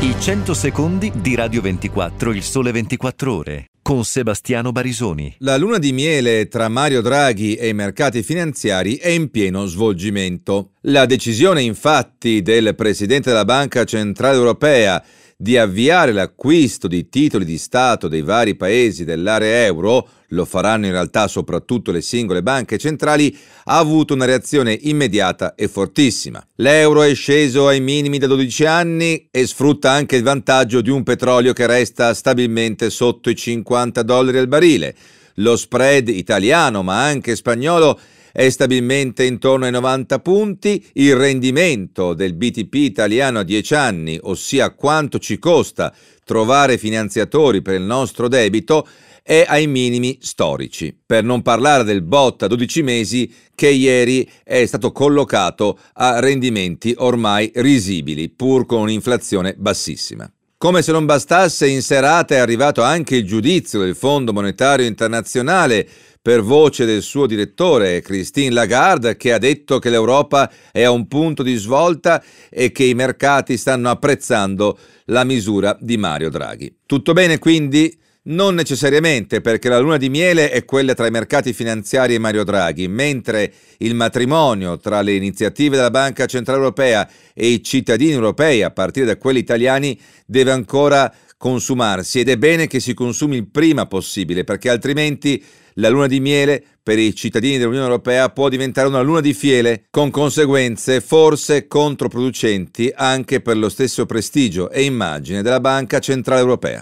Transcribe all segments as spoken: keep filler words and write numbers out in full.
I cento secondi di Radio ventiquattro, il sole ventiquattro ore, con Sebastiano Barisoni. La luna di miele tra Mario Draghi e i mercati finanziari è in pieno svolgimento. La decisione, infatti, del Presidente della Banca Centrale Europea di avviare l'acquisto di titoli di Stato dei vari paesi dell'area euro, lo faranno in realtà soprattutto le singole banche centrali, ha avuto una reazione immediata e fortissima. L'euro è sceso ai minimi da dodici anni e sfrutta anche il vantaggio di un petrolio che resta stabilmente sotto i cinquanta dollari al barile. Lo spread italiano, ma anche spagnolo, è stabilmente intorno ai novanta punti, il rendimento del B T P italiano a dieci anni, ossia quanto ci costa trovare finanziatori per il nostro debito, è ai minimi storici. Per non parlare del B O T a dodici mesi che ieri è stato collocato a rendimenti ormai risibili, pur con un'inflazione bassissima. Come se non bastasse, in serata è arrivato anche il giudizio del Fondo Monetario Internazionale per voce del suo direttore Christine Lagarde, che ha detto che l'Europa è a un punto di svolta e che i mercati stanno apprezzando la misura di Mario Draghi. Tutto bene quindi? Non necessariamente, perché la luna di miele è quella tra i mercati finanziari e Mario Draghi, mentre il matrimonio tra le iniziative della Banca Centrale Europea e i cittadini europei, a partire da quelli italiani, deve ancora consumarsi, ed è bene che si consumi il prima possibile, perché altrimenti la luna di miele per i cittadini dell'Unione Europea può diventare una luna di fiele, con conseguenze forse controproducenti anche per lo stesso prestigio e immagine della Banca Centrale Europea.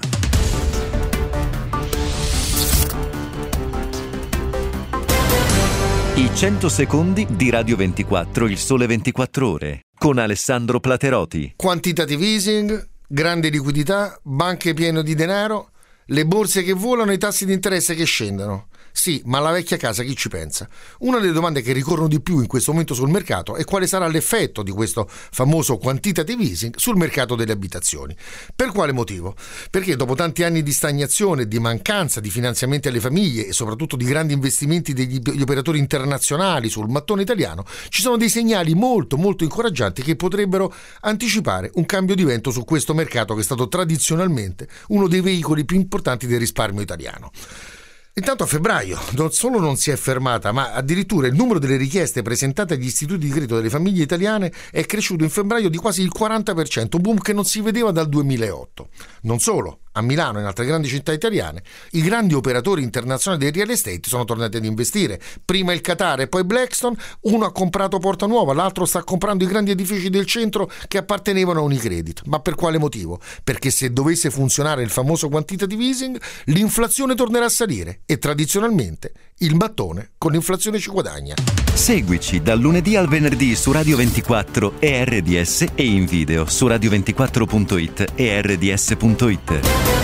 I cento secondi di Radio ventiquattro, il sole ventiquattro ore, con Alessandro Plateroti. Quantitative easing, grande liquidità, banche piene di denaro, le borse che volano e i tassi di interesse che scendono. Sì, ma alla vecchia casa chi ci pensa? Una delle domande che ricorrono di più in questo momento sul mercato è quale sarà l'effetto di questo famoso quantitative easing sul mercato delle abitazioni. Per quale motivo? Perché dopo tanti anni di stagnazione e di mancanza di finanziamenti alle famiglie e soprattutto di grandi investimenti degli operatori internazionali sul mattone italiano, ci sono dei segnali molto molto incoraggianti che potrebbero anticipare un cambio di vento su questo mercato che è stato tradizionalmente uno dei veicoli più importanti del risparmio italiano. Intanto a febbraio non solo non si è fermata, ma addirittura il numero delle richieste presentate agli istituti di credito delle famiglie italiane è cresciuto in febbraio di quasi il quaranta per cento, un boom che non si vedeva dal duemilaotto. Non solo, a Milano e in altre grandi città italiane i grandi operatori internazionali del real estate sono tornati ad investire. Prima il Qatar e poi Blackstone, uno ha comprato Porta Nuova, l'altro sta comprando i grandi edifici del centro che appartenevano a Unicredit. Ma per quale motivo? Perché se dovesse funzionare il famoso quantitative easing, l'inflazione tornerà a salire e tradizionalmente il mattone con l'inflazione ci guadagna. Seguici dal lunedì al venerdì su Radio ventiquattro e R D S e in video su radio ventiquattro punto it e R D S punto it.